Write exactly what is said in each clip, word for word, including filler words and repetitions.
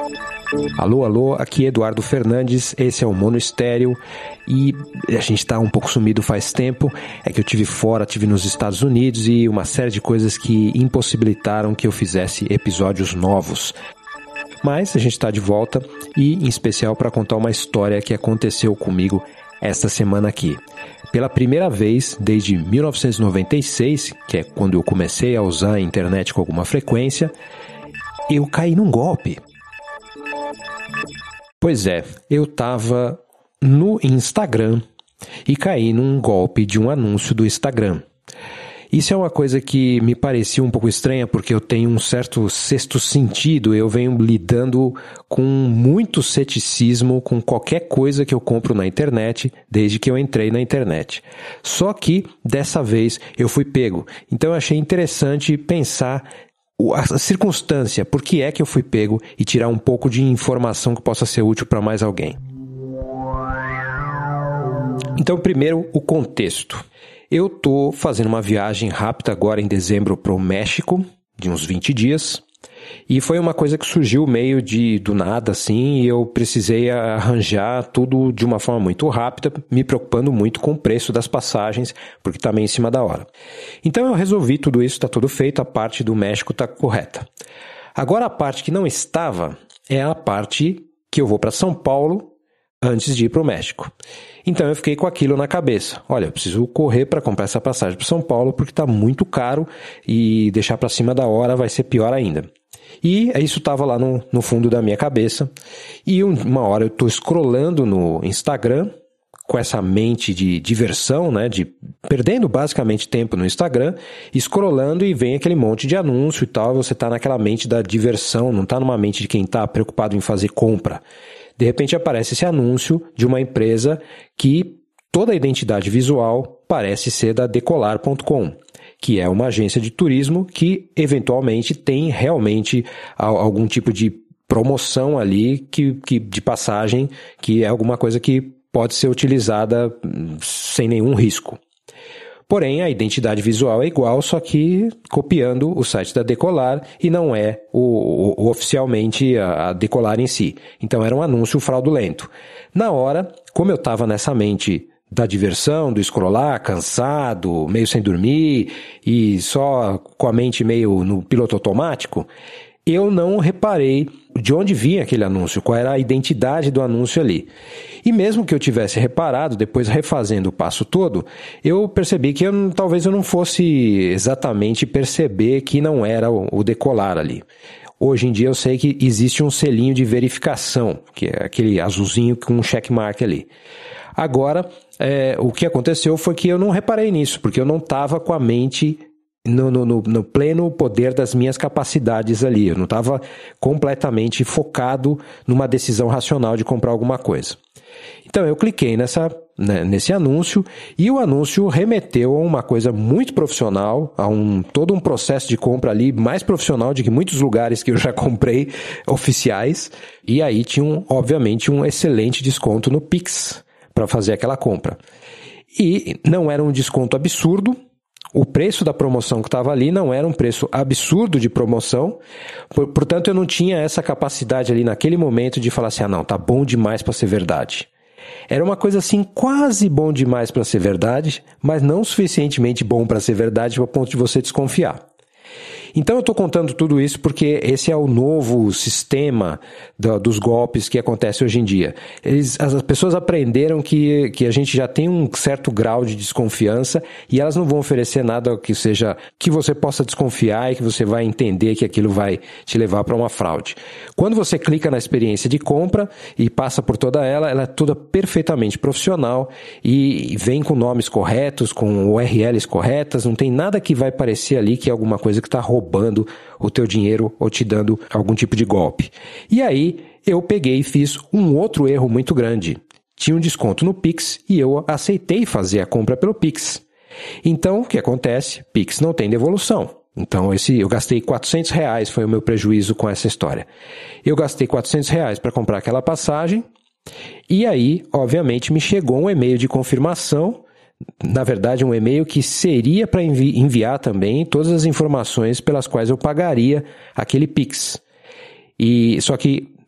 Alô, alô, aqui é Eduardo Fernandes, esse é o Mono Estéreo e a gente está um pouco sumido faz tempo, é que eu tive fora, tive nos Estados Unidos e uma série de coisas que impossibilitaram que eu fizesse episódios novos. Mas a gente está de volta e em especial para contar uma história que aconteceu comigo esta semana aqui. Pela primeira vez desde mil novecentos e noventa e seis, que é quando eu comecei a usar a internet com alguma frequência, eu caí num golpe. Pois é, eu estava no Instagram e caí num golpe de um anúncio do Instagram. Isso é uma coisa que me parecia um pouco estranha porque eu tenho um certo sexto sentido, eu venho lidando com muito ceticismo com qualquer coisa que eu compro na internet desde que eu entrei na internet. Só que dessa vez eu fui pego, então eu achei interessante pensar a circunstância, por que é que eu fui pego e tirar um pouco de informação que possa ser útil para mais alguém. Então, primeiro, o contexto. Eu estou fazendo uma viagem rápida agora em dezembro para o México, de uns vinte dias, e foi uma coisa que surgiu meio de, do nada, assim, e eu precisei arranjar tudo de uma forma muito rápida, me preocupando muito com o preço das passagens, porque está meio em cima da hora. Então eu resolvi tudo isso, está tudo feito, a parte do México está correta. Agora a parte que não estava é a parte que eu vou para São Paulo antes de ir para o México. Então eu fiquei com aquilo na cabeça. Olha, eu preciso correr para comprar essa passagem para São Paulo porque está muito caro e deixar para cima da hora vai ser pior ainda. E isso estava lá no, no fundo da minha cabeça. E uma hora eu estou scrollando no Instagram com essa mente de diversão, né, de perdendo basicamente tempo no Instagram, scrollando e vem aquele monte de anúncio e tal, você está naquela mente da diversão, não está numa mente de quem está preocupado em fazer compra. De repente aparece esse anúncio de uma empresa que toda a identidade visual parece ser da Decolar ponto com, que é uma agência de turismo que eventualmente tem realmente algum tipo de promoção ali que, que, de passagem, que é alguma coisa que pode ser utilizada sem nenhum risco. Porém, a identidade visual é igual, só que copiando o site da Decolar e não é o, o, oficialmente a, a Decolar em si. Então era um anúncio fraudulento. Na hora, como eu estava nessa mente da diversão, do scrollar, cansado, meio sem dormir e só com a mente meio no piloto automático, eu não reparei de onde vinha aquele anúncio, qual era a identidade do anúncio ali. E mesmo que eu tivesse reparado, depois refazendo o passo todo, eu percebi que eu, talvez eu não fosse exatamente perceber que não era o, o Decolar ali. Hoje em dia eu sei que existe um selinho de verificação, que é aquele azulzinho com um checkmark ali. Agora, é, o que aconteceu foi que eu não reparei nisso, porque eu não estava com a mente No, no, no pleno poder das minhas capacidades ali. Eu não estava completamente focado numa decisão racional de comprar alguma coisa. Então eu cliquei nessa, né, nesse anúncio e o anúncio remeteu a uma coisa muito profissional, a um, todo um processo de compra ali mais profissional do que muitos lugares que eu já comprei oficiais. E aí tinha, um, obviamente, um excelente desconto no Pix para fazer aquela compra. E não era um desconto absurdo. O preço da promoção que estava ali não era um preço absurdo de promoção, portanto eu não tinha essa capacidade ali naquele momento de falar assim, ah não, tá bom demais para ser verdade. Era uma coisa assim quase bom demais para ser verdade, mas não suficientemente bom para ser verdade ao ponto de você desconfiar. Então eu estou contando tudo isso porque esse é o novo sistema do, dos golpes que acontece hoje em dia. Eles, as pessoas aprenderam que, que a gente já tem um certo grau de desconfiança e elas não vão oferecer nada que seja que você possa desconfiar e que você vai entender que aquilo vai te levar para uma fraude. Quando você clica na experiência de compra e passa por toda ela, ela é toda perfeitamente profissional e vem com nomes corretos, com U R Ls corretas, não tem nada que vai parecer ali que é alguma coisa que está roubando roubando o teu dinheiro ou te dando algum tipo de golpe. E aí eu peguei e fiz um outro erro muito grande. Tinha um desconto no Pix e eu aceitei fazer a compra pelo Pix. Então, o que acontece? Pix não tem devolução. Então, esse, eu gastei quatrocentos reais, foi o meu prejuízo com essa história. Eu gastei quatrocentos reais para comprar aquela passagem e aí, obviamente, me chegou um e-mail de confirmação. Na verdade, um e-mail que seria para envi- enviar também todas as informações pelas quais eu pagaria aquele Pix. E, só que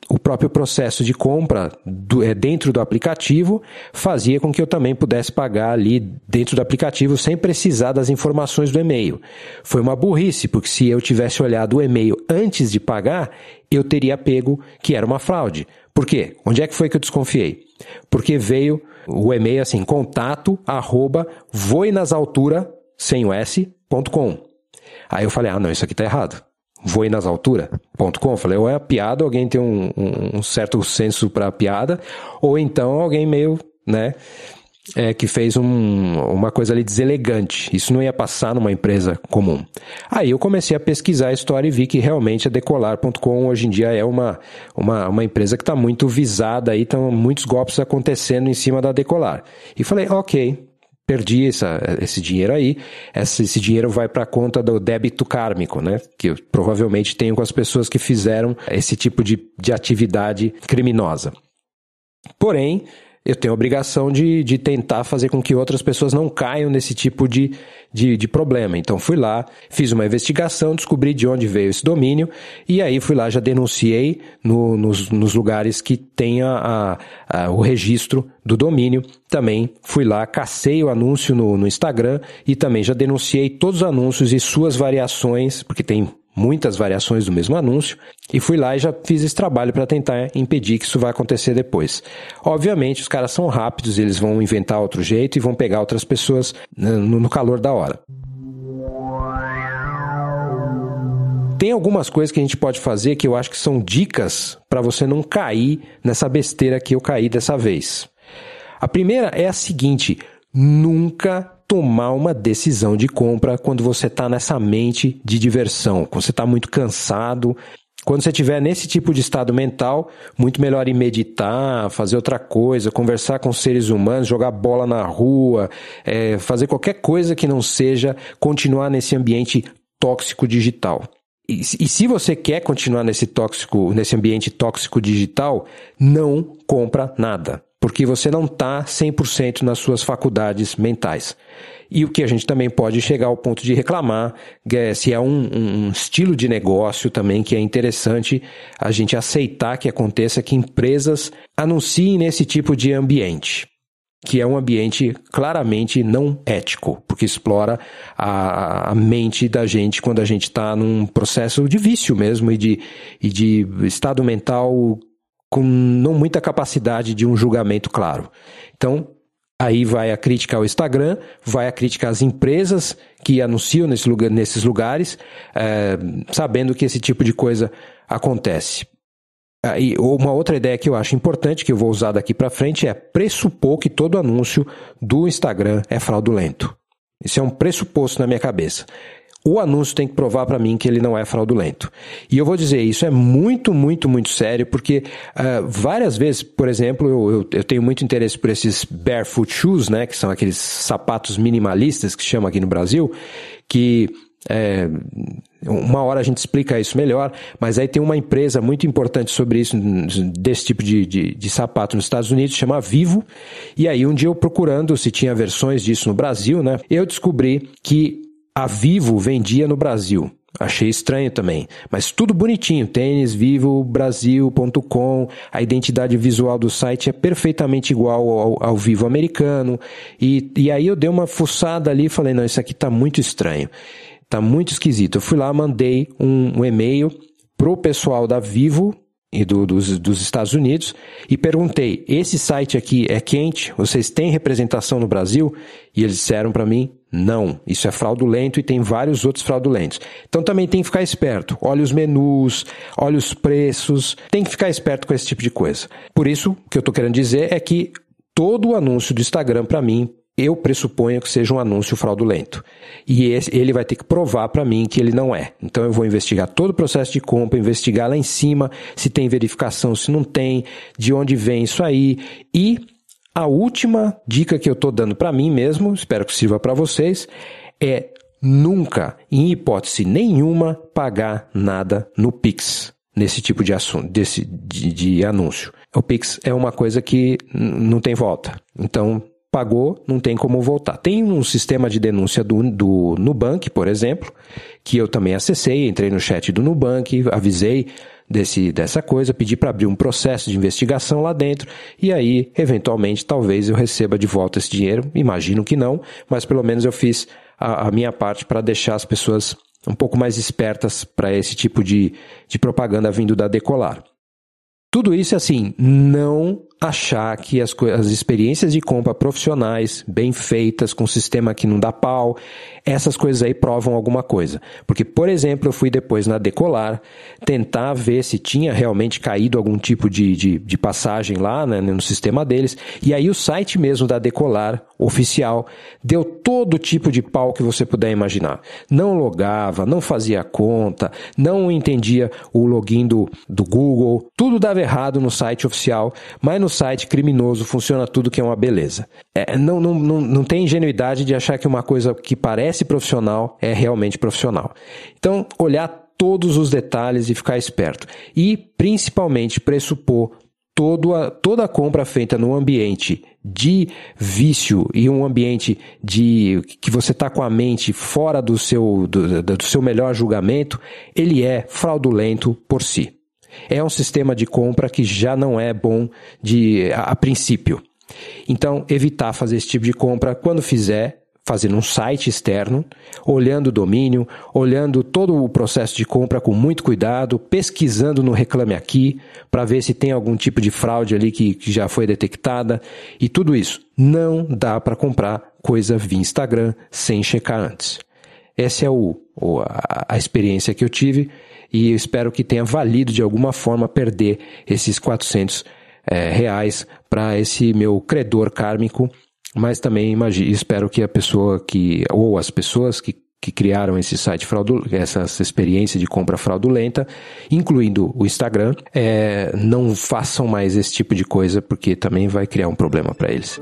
o próprio processo de compra do, é, dentro do aplicativo fazia com que eu também pudesse pagar ali dentro do aplicativo sem precisar das informações do e-mail. Foi uma burrice, porque se eu tivesse olhado o e-mail antes de pagar, eu teria pego que era uma fraude. Por quê? Onde é que foi que eu desconfiei? Porque veio o e-mail assim, contato arroba voinasaltura, sem o S, ponto com. Aí eu falei, ah não, isso aqui tá errado. voinasaltura ponto com. Falei, ou é a piada, alguém tem um, um, um certo senso para piada, ou então alguém meio, né, é, que fez um, uma coisa ali deselegante. Isso não ia passar numa empresa comum. Aí eu comecei a pesquisar a história e vi que realmente a Decolar ponto com hoje em dia é uma, uma, uma empresa que está muito visada aí, estão muitos golpes acontecendo em cima da Decolar. E falei, ok, perdi essa, esse dinheiro aí, esse, esse dinheiro vai para a conta do débito kármico, né? Que eu provavelmente tenho com as pessoas que fizeram esse tipo de, de atividade criminosa. Porém, eu tenho a obrigação de, de tentar fazer com que outras pessoas não caiam nesse tipo de, de, de problema. Então fui lá, fiz uma investigação, descobri de onde veio esse domínio e aí fui lá, já denunciei no, nos, nos lugares que tem a, a, a, o registro do domínio. Também fui lá, cacei o anúncio no, no Instagram e também já denunciei todos os anúncios e suas variações, porque tem muitas variações do mesmo anúncio, e fui lá e já fiz esse trabalho para tentar impedir que isso vai acontecer depois. Obviamente, os caras são rápidos, eles vão inventar outro jeito e vão pegar outras pessoas no, no calor da hora. Tem algumas coisas que a gente pode fazer que eu acho que são dicas para você não cair nessa besteira que eu caí dessa vez. A primeira é a seguinte: nunca tomar uma decisão de compra quando você está nessa mente de diversão, quando você está muito cansado. Quando você estiver nesse tipo de estado mental, muito melhor ir meditar, fazer outra coisa, conversar com seres humanos, jogar bola na rua, é, fazer qualquer coisa que não seja continuar nesse ambiente tóxico digital. E, e se você quer continuar nesse, tóxico, nesse ambiente tóxico digital, não compra nada, porque você não está cem por cento nas suas faculdades mentais. E o que a gente também pode chegar ao ponto de reclamar, é, se é um, um estilo de negócio também que é interessante a gente aceitar que aconteça, que empresas anunciem nesse tipo de ambiente, que é um ambiente claramente não ético, porque explora a, a mente da gente quando a gente está num processo de vício mesmo e de, e de estado mental com não muita capacidade de um julgamento claro. Então, aí vai a crítica ao Instagram, vai a crítica às empresas que anunciam nesse lugar, nesses lugares, é, sabendo que esse tipo de coisa acontece. Aí, uma outra ideia que eu acho importante, que eu vou usar daqui para frente, é pressupor que todo anúncio do Instagram é fraudulento. Isso é um pressuposto na minha cabeça. O anúncio tem que provar para mim que ele não é fraudulento. E eu vou dizer, isso é muito, muito, muito sério, porque uh, várias vezes, por exemplo, eu, eu, eu tenho muito interesse por esses barefoot shoes, né, que são aqueles sapatos minimalistas que se chama aqui no Brasil, que é, uma hora a gente explica isso melhor, mas aí tem uma empresa muito importante sobre isso, desse tipo de, de, de sapato nos Estados Unidos, chama Vivo, e aí um dia eu procurando se tinha versões disso no Brasil, né, eu descobri que a Vivo vendia no Brasil. Achei estranho também. Mas tudo bonitinho. Tênis, vivo brasil ponto com. A identidade visual do site é perfeitamente igual ao, ao Vivo americano. E, e aí eu dei uma fuçada ali e falei, não, isso aqui tá muito estranho. Tá muito esquisito. Eu fui lá, mandei um, um e-mail pro pessoal da Vivo e do, dos, dos Estados Unidos e perguntei, esse site aqui é quente? Vocês têm representação no Brasil? E eles disseram para mim, não, isso é fraudulento e tem vários outros fraudulentos. Então também tem que ficar esperto. Olha os menus, olha os preços, tem que ficar esperto com esse tipo de coisa. Por isso, o que eu estou querendo dizer é que todo o anúncio do Instagram, para mim, eu pressuponho que seja um anúncio fraudulento. E esse, ele vai ter que provar para mim que ele não é. Então eu vou investigar todo o processo de compra, investigar lá em cima se tem verificação, se não tem, de onde vem isso aí. E a última dica que eu estou dando para mim mesmo, espero que sirva para vocês, é nunca, em hipótese nenhuma, pagar nada no Pix, nesse tipo de, assunto, desse, de, de anúncio. O Pix é uma coisa que n- não tem volta. Então, pagou, não tem como voltar. Tem um sistema de denúncia do, do Nubank, por exemplo, que eu também acessei, entrei no chat do Nubank, avisei desse, dessa coisa, pedi para abrir um processo de investigação lá dentro, e aí, eventualmente, talvez eu receba de volta esse dinheiro, imagino que não, mas pelo menos eu fiz a, a minha parte para deixar as pessoas um pouco mais espertas para esse tipo de, de propaganda vindo da Decolar. Tudo isso, assim, não achar que as, as experiências de compra profissionais, bem feitas, com sistema que não dá pau, essas coisas aí provam alguma coisa. Porque, por exemplo, eu fui depois na Decolar tentar ver se tinha realmente caído algum tipo de, de, de passagem lá, né, no sistema deles, e aí o site mesmo da Decolar, oficial, deu todo tipo de pau que você puder imaginar. Não logava, não fazia conta, não entendia o login do, do Google, tudo dava errado no site oficial, mas no site criminoso funciona tudo que é uma beleza. É, não, não, não, não tem ingenuidade de achar que uma coisa que parece profissional é realmente profissional. Então, olhar todos os detalhes e ficar esperto. E, principalmente, pressupor todo a, toda a compra feita num ambiente de vício e um ambiente de que você está com a mente fora do seu, do, do seu melhor julgamento, ele é fraudulento por si. É um sistema de compra que já não é bom de, a, a princípio. Então, evitar fazer esse tipo de compra. Quando fizer, fazer num site externo, olhando o domínio, olhando todo o processo de compra com muito cuidado, pesquisando no Reclame Aqui, para ver se tem algum tipo de fraude ali que, que já foi detectada. E tudo isso. Não dá para comprar coisa via Instagram sem checar antes. Essa é o, o, a, a experiência que eu tive. E eu espero que tenha valido de alguma forma perder esses quatrocentos é, reais para esse meu credor kármico, mas também imagino, espero que a pessoa que, ou as pessoas que, que criaram esse site fraudulento, essa experiência de compra fraudulenta, incluindo o Instagram, é, não façam mais esse tipo de coisa, porque também vai criar um problema para eles.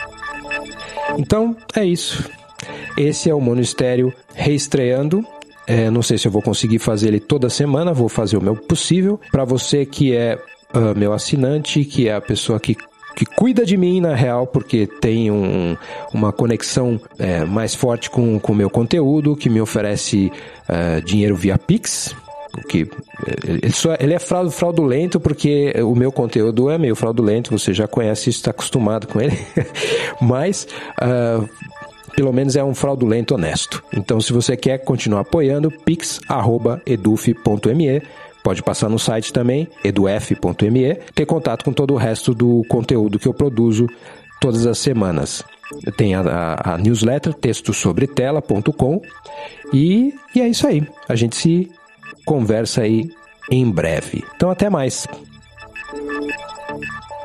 Então, é isso. Esse é o Monistério reestreando. É, não sei se eu vou conseguir fazer ele toda semana, vou fazer o meu possível. Para você que é uh, meu assinante, que é a pessoa que, que cuida de mim, na real, porque tem um, uma conexão é, mais forte com o meu conteúdo, que me oferece uh, dinheiro via Pix, que ele, só, ele é fraudulento porque o meu conteúdo é meio fraudulento, você já conhece isso, está acostumado com ele, mas... Uh, pelo menos é um fraudulento honesto. Então, se você quer continuar apoiando, pix arroba eduf ponto me. Pode passar no site também, eduf ponto me. Ter contato com todo o resto do conteúdo que eu produzo todas as semanas. Tem a, a, a newsletter, texto sobre tela ponto com. E, e é isso aí. A gente se conversa aí em breve. Então, até mais.